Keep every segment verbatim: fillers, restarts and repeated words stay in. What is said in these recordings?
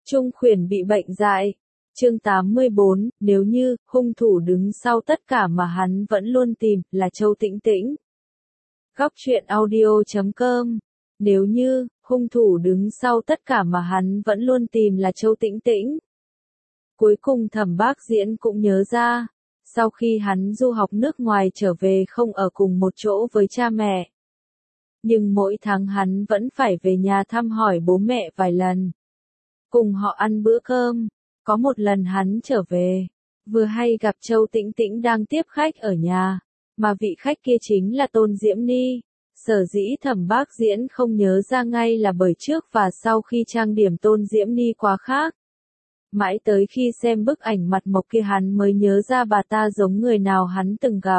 Trung Khuyển bị bệnh dại. Chương tám mươi bốn, nếu như, hung thủ đứng sau tất cả mà hắn vẫn luôn tìm, là Châu Tĩnh Tĩnh. Góc truyện audio chấm com. Nếu như, hung thủ đứng sau tất cả mà hắn vẫn luôn tìm là Châu Tĩnh Tĩnh. Cuối cùng Thẩm Bác Diễn cũng nhớ ra, sau khi hắn du học nước ngoài trở về không ở cùng một chỗ với cha mẹ. Nhưng mỗi tháng hắn vẫn phải về nhà thăm hỏi bố mẹ vài lần. Cùng họ ăn bữa cơm. Có một lần hắn trở về, vừa hay gặp Châu Tĩnh Tĩnh đang tiếp khách ở nhà, mà vị khách kia chính là Tôn Diễm Ni. Sở dĩ Thẩm Bác Diễn không nhớ ra ngay là bởi trước và sau khi trang điểm Tôn Diễm Ni quá khác. Mãi tới khi xem bức ảnh mặt mộc kia hắn mới nhớ ra bà ta giống người nào hắn từng gặp.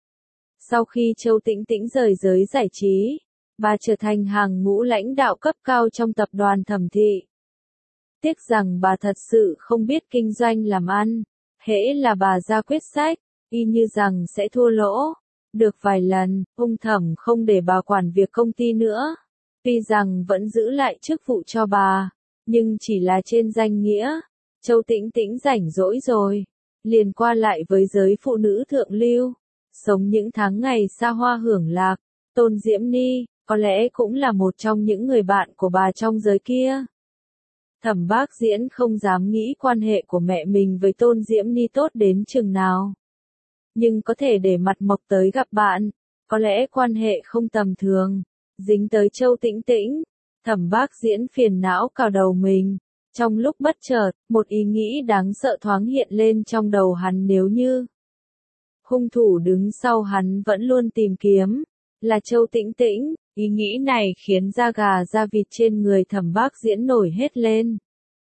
Sau khi Châu Tĩnh Tĩnh rời giới giải trí, bà trở thành hàng ngũ lãnh đạo cấp cao trong tập đoàn Thẩm Thị. Tiếc rằng bà thật sự không biết kinh doanh làm ăn, hễ là bà ra quyết sách, y như rằng sẽ thua lỗ. Được vài lần, ông Thẩm không để bà quản việc công ty nữa. Tuy rằng vẫn giữ lại chức vụ cho bà, nhưng chỉ là trên danh nghĩa. Châu Tĩnh Tĩnh rảnh rỗi rồi, liền qua lại với giới phụ nữ thượng lưu, sống những tháng ngày xa hoa hưởng lạc. Tôn Diễm Ni, có lẽ cũng là một trong những người bạn của bà trong giới kia. Thẩm Bác Diễn không dám nghĩ quan hệ của mẹ mình với Tôn Diễm Ni tốt đến chừng nào. Nhưng có thể để mặt mộc tới gặp bạn, có lẽ quan hệ không tầm thường. Dính tới Châu Tĩnh Tĩnh, Thẩm Bác Diễn phiền não cào đầu mình. Trong lúc bất chợt, một ý nghĩ đáng sợ thoáng hiện lên trong đầu hắn, nếu như hung thủ đứng sau hắn vẫn luôn tìm kiếm, là Châu Tĩnh Tĩnh. Ý nghĩ này khiến da gà da vịt trên người Thẩm Bác Diễn nổi hết lên.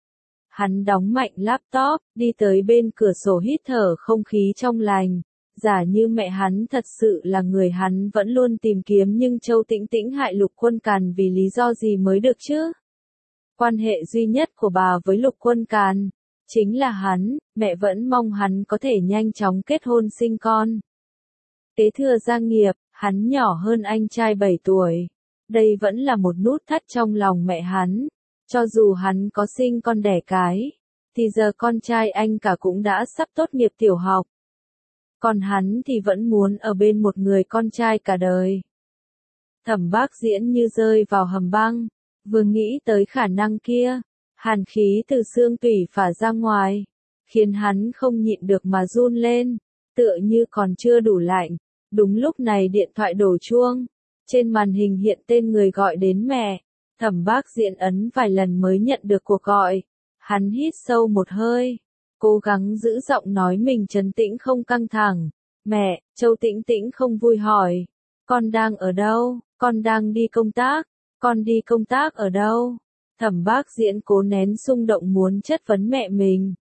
Hắn đóng mạnh laptop, đi tới bên cửa sổ hít thở không khí trong lành. Giả như mẹ hắn thật sự là người hắn vẫn luôn tìm kiếm, nhưng Châu Tĩnh Tĩnh hại Lục Quân Càn vì lý do gì mới được chứ? Quan hệ duy nhất của bà với Lục Quân Càn chính là hắn, mẹ vẫn mong hắn có thể nhanh chóng kết hôn sinh con. Kế thừa gia nghiệp, hắn nhỏ hơn anh trai bảy tuổi. Đây vẫn là một nút thắt trong lòng mẹ hắn. Cho dù hắn có sinh con đẻ cái, thì giờ con trai anh cả cũng đã sắp tốt nghiệp tiểu học. Còn hắn thì vẫn muốn ở bên một người con trai cả đời. Thẩm Bác Diễn như rơi vào hầm băng, vừa nghĩ tới khả năng kia, hàn khí từ xương tủy phả ra ngoài, khiến hắn không nhịn được mà run lên, tựa như còn chưa đủ lạnh. Đúng lúc này điện thoại đổ chuông, trên màn hình hiện tên người gọi đến mẹ. Thẩm Bác Diễn ấn vài lần mới nhận được cuộc gọi. Hắn hít sâu một hơi, cố gắng giữ giọng nói mình trấn tĩnh không căng thẳng. Mẹ, Châu Tĩnh Tĩnh không vui hỏi. Con đang ở đâu? Con đang đi công tác. Con đi công tác ở đâu? Thẩm Bác Diễn cố nén xung động muốn chất vấn mẹ mình.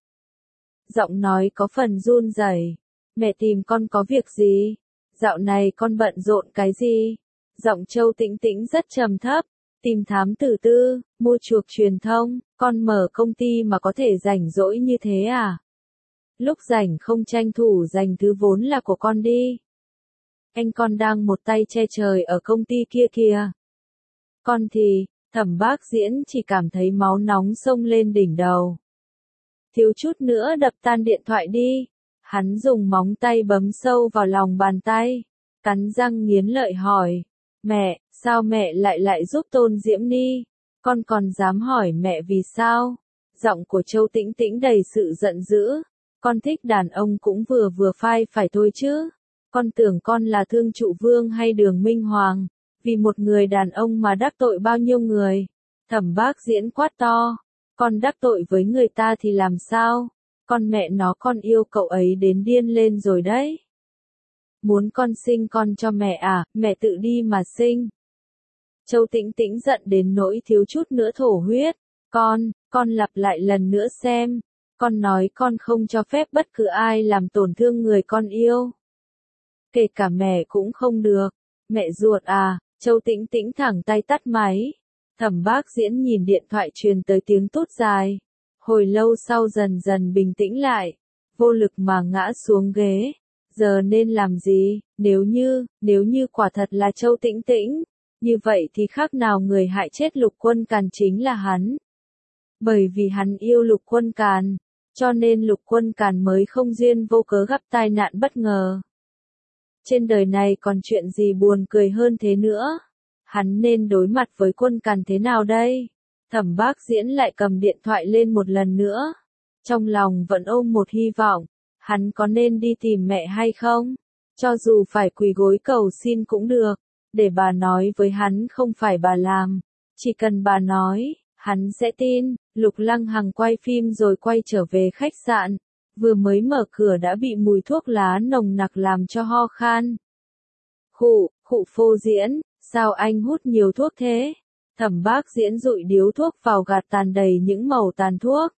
Giọng nói có phần run rẩy. Mẹ tìm con có việc gì? Dạo này con bận rộn cái gì? Giọng Châu Tĩnh Tĩnh rất trầm thấp. Tìm thám tử tư, mua chuộc truyền thông, con mở công ty mà có thể rảnh rỗi như thế à? Lúc rảnh không tranh thủ dành thứ vốn là của con đi. Anh con đang một tay che trời ở công ty kia kìa. Con thì, Thẩm Bác Diễn chỉ cảm thấy máu nóng xông lên đỉnh đầu. Thiếu chút nữa đập tan điện thoại đi. Hắn dùng móng tay bấm sâu vào lòng bàn tay, cắn răng nghiến lợi hỏi. Mẹ, sao mẹ lại lại giúp Tôn Diễm Ni? Con còn dám hỏi mẹ vì sao? Giọng của Châu Tĩnh Tĩnh đầy sự giận dữ. Con thích đàn ông cũng vừa vừa phai phải thôi chứ. Con tưởng con là Thương Trụ Vương hay Đường Minh Hoàng, vì một người đàn ông mà đắc tội bao nhiêu người? Thẩm Bác Diễn quát to. Con đắc tội với người ta thì làm sao? Con mẹ nó, con yêu cậu ấy đến điên lên rồi đấy. Muốn con sinh con cho mẹ à, mẹ tự đi mà sinh. Châu Tĩnh Tĩnh giận đến nỗi thiếu chút nữa thổ huyết. Con, con lặp lại lần nữa xem. Con nói con không cho phép bất cứ ai làm tổn thương người con yêu. Kể cả mẹ cũng không được. Mẹ ruột à? Châu Tĩnh Tĩnh thẳng tay tắt máy. Thẩm Bác Diễn nhìn điện thoại truyền tới tiếng tút dài. Hồi lâu sau dần dần bình tĩnh lại. Vô lực mà ngã xuống ghế. Giờ nên làm gì? Nếu như, nếu như quả thật là Châu Tĩnh Tĩnh, như vậy thì khác nào người hại chết Lục Quân Càn chính là hắn. Bởi vì hắn yêu Lục Quân Càn, cho nên Lục Quân Càn mới không duyên vô cớ gặp tai nạn bất ngờ. Trên đời này còn chuyện gì buồn cười hơn thế nữa? Hắn nên đối mặt với Quân Càn thế nào đây? Thẩm Bác Diễn lại cầm điện thoại lên một lần nữa. Trong lòng vẫn ôm một hy vọng, hắn có nên đi tìm mẹ hay không? Cho dù phải quỳ gối cầu xin cũng được, để bà nói với hắn không phải bà làm. Chỉ cần bà nói, hắn sẽ tin. Lục Lăng Hằng quay phim rồi quay trở về khách sạn. Vừa mới mở cửa đã bị mùi thuốc lá nồng nặc làm cho ho khan. Khụ, khụ Phô Diễn, sao anh hút nhiều thuốc thế? Thẩm Bác Diễn dụi điếu thuốc vào gạt tàn đầy những mẩu tàn thuốc.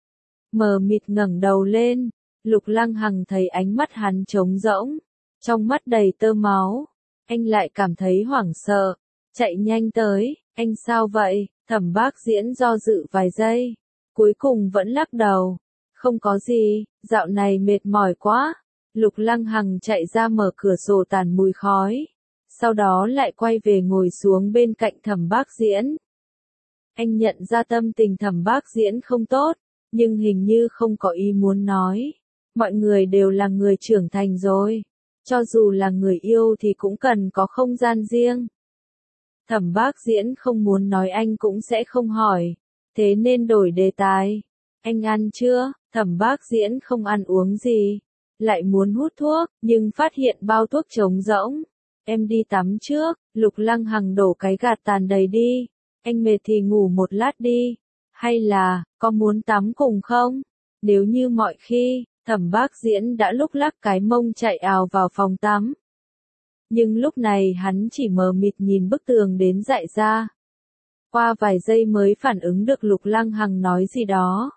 Mờ mịt ngẩng đầu lên, Lục Lăng Hằng thấy ánh mắt hắn trống rỗng, trong mắt đầy tơ máu. Anh lại cảm thấy hoảng sợ, chạy nhanh tới, anh sao vậy? Thẩm Bác Diễn do dự vài giây, cuối cùng vẫn lắc đầu. Không có gì, dạo này mệt mỏi quá. Lục Lăng Hằng chạy ra mở cửa sổ tàn mùi khói, sau đó lại quay về ngồi xuống bên cạnh Thẩm Bác Diễn. Anh nhận ra tâm tình Thẩm Bác Diễn không tốt, nhưng hình như không có ý muốn nói. Mọi người đều là người trưởng thành rồi, cho dù là người yêu thì cũng cần có không gian riêng. Thẩm Bác Diễn không muốn nói anh cũng sẽ không hỏi, thế nên đổi đề tài. Anh ăn chưa? Thẩm Bác Diễn không ăn uống gì, lại muốn hút thuốc, nhưng phát hiện bao thuốc trống rỗng. Em đi tắm trước. Lục Lăng Hằng đổ cái gạt tàn đầy đi. Anh mệt thì ngủ một lát đi. Hay là, có muốn tắm cùng không? Nếu như mọi khi, Thẩm Bác Diễn đã lúc lắc cái mông chạy ào vào phòng tắm. Nhưng lúc này hắn chỉ mờ mịt nhìn bức tường đến dại ra. Qua vài giây mới phản ứng được Lục Lăng Hằng nói gì đó.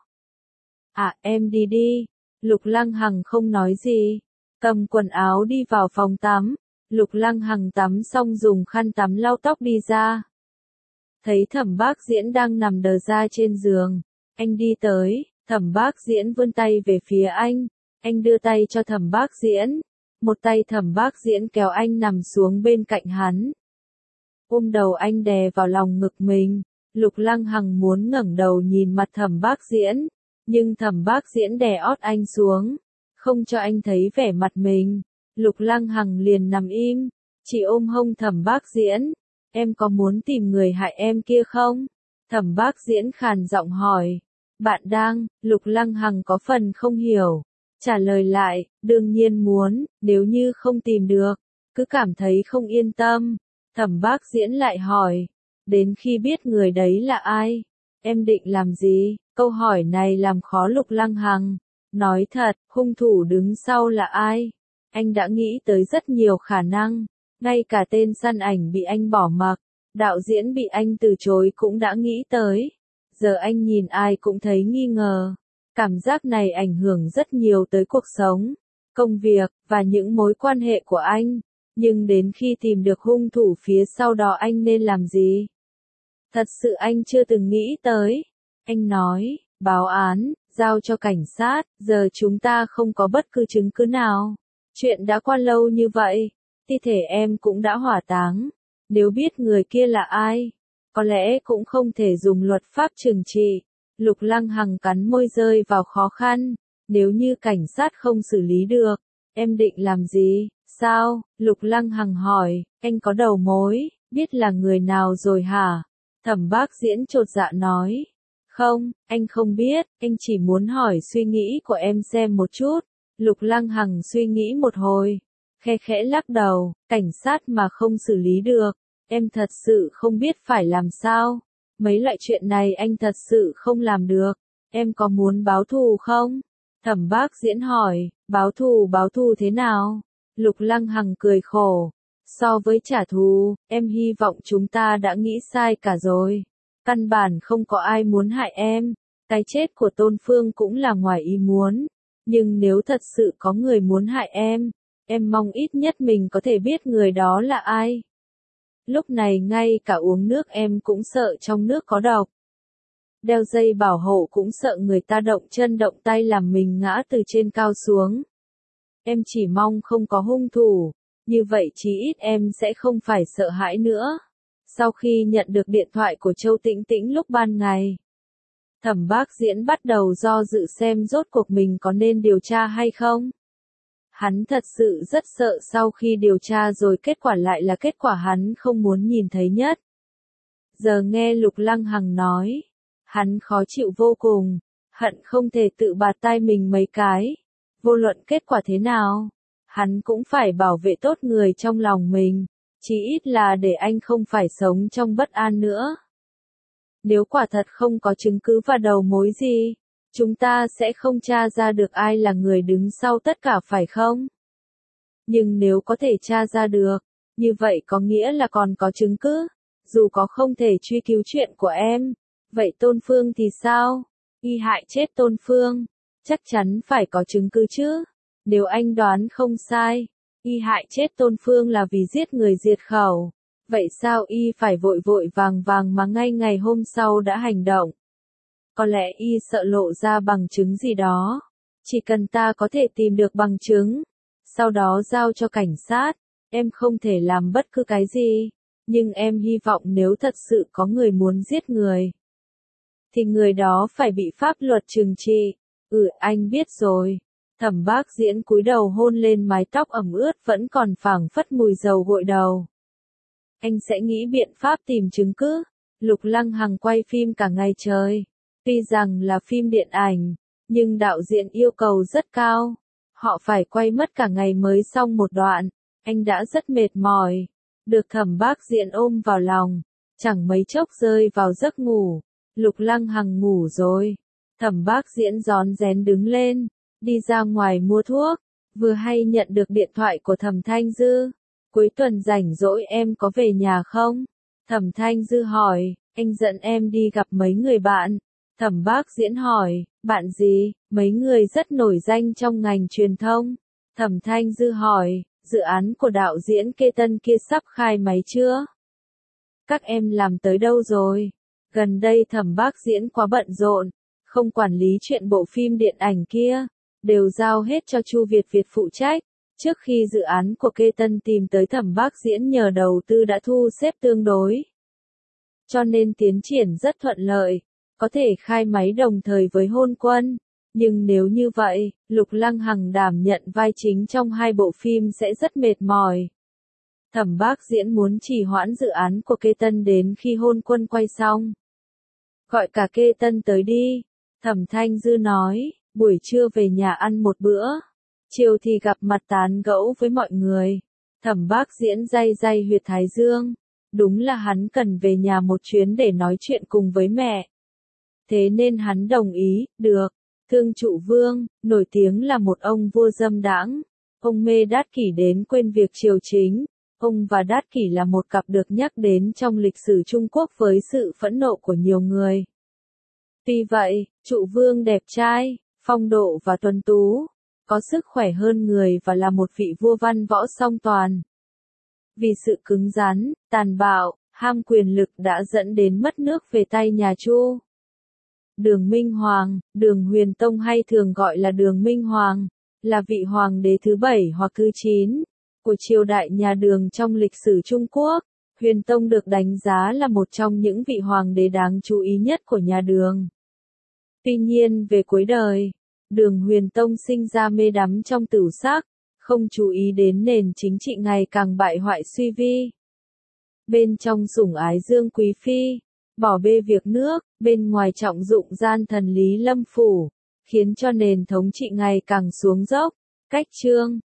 À, em đi đi. Lục Lăng Hằng không nói gì, cầm quần áo đi vào phòng tắm. Lục Lăng Hằng tắm xong dùng khăn tắm lau tóc đi ra. Thấy Thẩm Bác Diễn đang nằm đờ ra trên giường, anh đi tới. Thẩm Bác Diễn vươn tay về phía anh, anh đưa tay cho Thẩm Bác Diễn, một tay Thẩm Bác Diễn kéo anh nằm xuống bên cạnh hắn. Ôm đầu anh đè vào lòng ngực mình. Lục Lăng Hằng muốn ngẩng đầu nhìn mặt Thẩm Bác Diễn, nhưng Thẩm Bác Diễn đè ót anh xuống, không cho anh thấy vẻ mặt mình. Lục Lăng Hằng liền nằm im, chỉ ôm hông Thẩm Bác Diễn. Em có muốn tìm người hại em kia không? Thẩm Bác Diễn khàn giọng hỏi. Bạn đang, Lục Lăng Hằng có phần không hiểu. Trả lời lại, đương nhiên muốn, nếu như không tìm được, cứ cảm thấy không yên tâm. Thẩm Bác Diễn lại hỏi, đến khi biết người đấy là ai, em định làm gì? Câu hỏi này làm khó Lục Lăng Hằng. Nói thật, hung thủ đứng sau là ai? Anh đã nghĩ tới rất nhiều khả năng, ngay cả tên săn ảnh bị anh bỏ mặc, đạo diễn bị anh từ chối cũng đã nghĩ tới. Giờ anh nhìn ai cũng thấy nghi ngờ. Cảm giác này ảnh hưởng rất nhiều tới cuộc sống, công việc, và những mối quan hệ của anh. Nhưng đến khi tìm được hung thủ phía sau đó anh nên làm gì? Thật sự anh chưa từng nghĩ tới. Anh nói, báo án, giao cho cảnh sát, giờ chúng ta không có bất cứ chứng cứ nào. Chuyện đã qua lâu như vậy, thi thể em cũng đã hỏa táng. Nếu biết người kia là ai, có lẽ cũng không thể dùng luật pháp trừng trị. Lục Lăng Hằng cắn môi rơi vào khó khăn. Nếu như cảnh sát không xử lý được, em định làm gì? Sao? Lục Lăng Hằng hỏi, anh có đầu mối, biết là người nào rồi hả? Thẩm Bác Diễn chột dạ nói. Không, anh không biết, anh chỉ muốn hỏi suy nghĩ của em xem một chút. Lục Lăng Hằng suy nghĩ một hồi, khe khẽ lắc đầu, cảnh sát mà không xử lý được, em thật sự không biết phải làm sao. Mấy loại chuyện này anh thật sự không làm được. Em có muốn báo thù không? Thẩm Bác Diễn hỏi, báo thù báo thù thế nào? Lục Lăng Hằng cười khổ. So với trả thù, em hy vọng chúng ta đã nghĩ sai cả rồi. Căn bản không có ai muốn hại em. Cái chết của Tôn Phương cũng là ngoài ý muốn. Nhưng nếu thật sự có người muốn hại em, em mong ít nhất mình có thể biết người đó là ai. Lúc này ngay cả uống nước em cũng sợ trong nước có độc. Đeo dây bảo hộ cũng sợ người ta động chân động tay làm mình ngã từ trên cao xuống. Em chỉ mong không có hung thủ, như vậy chí ít em sẽ không phải sợ hãi nữa. Sau khi nhận được điện thoại của Châu Tĩnh Tĩnh lúc ban ngày, Thẩm Bác Diễn bắt đầu do dự xem rốt cuộc mình có nên điều tra hay không. Hắn thật sự rất sợ sau khi điều tra rồi kết quả lại là kết quả hắn không muốn nhìn thấy nhất. Giờ nghe Lục Lăng Hằng nói, hắn khó chịu vô cùng, hận không thể tự bạt tai mình mấy cái. Vô luận kết quả thế nào, hắn cũng phải bảo vệ tốt người trong lòng mình, chí ít là để anh không phải sống trong bất an nữa. Nếu quả thật không có chứng cứ và đầu mối gì, chúng ta sẽ không tra ra được ai là người đứng sau tất cả phải không? Nhưng nếu có thể tra ra được, như vậy có nghĩa là còn có chứng cứ, dù có không thể truy cứu chuyện của em. Vậy Tôn Phương thì sao? Y hại chết Tôn Phương, chắc chắn phải có chứng cứ chứ. Nếu anh đoán không sai, Y hại chết Tôn Phương là vì giết người diệt khẩu. Vậy sao Y phải vội vội vàng vàng mà ngay ngày hôm sau đã hành động? Có lẽ Y sợ lộ ra bằng chứng gì đó. Chỉ cần ta có thể tìm được bằng chứng, sau đó giao cho cảnh sát, em không thể làm bất cứ cái gì. Nhưng em hy vọng nếu thật sự có người muốn giết người, thì người đó phải bị pháp luật trừng trị. Ừ, anh biết rồi. Thẩm Bác Diễn cúi đầu hôn lên mái tóc ẩm ướt vẫn còn phảng phất mùi dầu gội đầu. Anh sẽ nghĩ biện pháp tìm chứng cứ. Lục Lăng Hằng quay phim cả ngày trời. Tuy rằng là phim điện ảnh, nhưng đạo diễn yêu cầu rất cao. Họ phải quay mất cả ngày mới xong một đoạn. Anh đã rất mệt mỏi. Được Thẩm Bác Diễn ôm vào lòng, chẳng mấy chốc rơi vào giấc ngủ. Lục Lăng Hằng ngủ rồi. Thẩm Bác Diễn rón rén đứng lên, đi ra ngoài mua thuốc, vừa hay nhận được điện thoại của Thẩm Thanh Dư. Cuối tuần rảnh rỗi em có về nhà không? Thẩm Thanh Dư hỏi, anh dẫn em đi gặp mấy người bạn. Thẩm Bác Diễn hỏi, bạn gì? Mấy người rất nổi danh trong ngành truyền thông. Thẩm Thanh Dư hỏi, dự án của đạo diễn Kê Tân kia sắp khai máy chưa? Các em làm tới đâu rồi? Gần đây Thẩm Bác Diễn quá bận rộn, không quản lý chuyện bộ phim điện ảnh kia, đều giao hết cho Chu Việt Việt phụ trách. Trước khi dự án của Kê Tân tìm tới Thẩm Bác Diễn nhờ đầu tư đã thu xếp tương đối, cho nên tiến triển rất thuận lợi, có thể khai máy đồng thời với Hôn Quân. Nhưng nếu như vậy, Lục Lăng Hằng đảm nhận vai chính trong hai bộ phim sẽ rất mệt mỏi. Thẩm Bác Diễn muốn trì hoãn dự án của Kê Tân đến khi Hôn Quân quay xong. Gọi cả Kê Tân tới đi. Thẩm Thanh Dư nói, buổi trưa về nhà ăn một bữa, chiều thì gặp mặt tán gẫu với mọi người. Thẩm Bác Diễn day day huyệt thái dương. Đúng là hắn cần về nhà một chuyến để nói chuyện cùng với mẹ. Thế nên hắn đồng ý, được. Thương Trụ Vương, nổi tiếng là một ông vua dâm đãng. Ông mê Đát Kỷ đến quên việc triều chính. Ông và Đát Kỷ là một cặp được nhắc đến trong lịch sử Trung Quốc với sự phẫn nộ của nhiều người. Tuy vậy, Trụ Vương đẹp trai, phong độ và tuấn tú, có sức khỏe hơn người và là một vị vua văn võ song toàn. Vì sự cứng rắn, tàn bạo, ham quyền lực đã dẫn đến mất nước về tay nhà Chu. Đường Minh Hoàng, Đường Huyền Tông hay thường gọi là Đường Minh Hoàng, là vị hoàng đế thứ bảy hoặc thứ chín của triều đại nhà Đường trong lịch sử Trung Quốc. Huyền Tông được đánh giá là một trong những vị hoàng đế đáng chú ý nhất của nhà Đường. Tuy nhiên về cuối đời, Đường Huyền Tông sinh ra mê đắm trong tửu sắc, không chú ý đến nền chính trị ngày càng bại hoại suy vi. Bên trong sủng ái Dương Quý Phi, bỏ bê việc nước, bên ngoài trọng dụng gian thần Lý Lâm Phủ, khiến cho nền thống trị ngày càng xuống dốc. Cách chương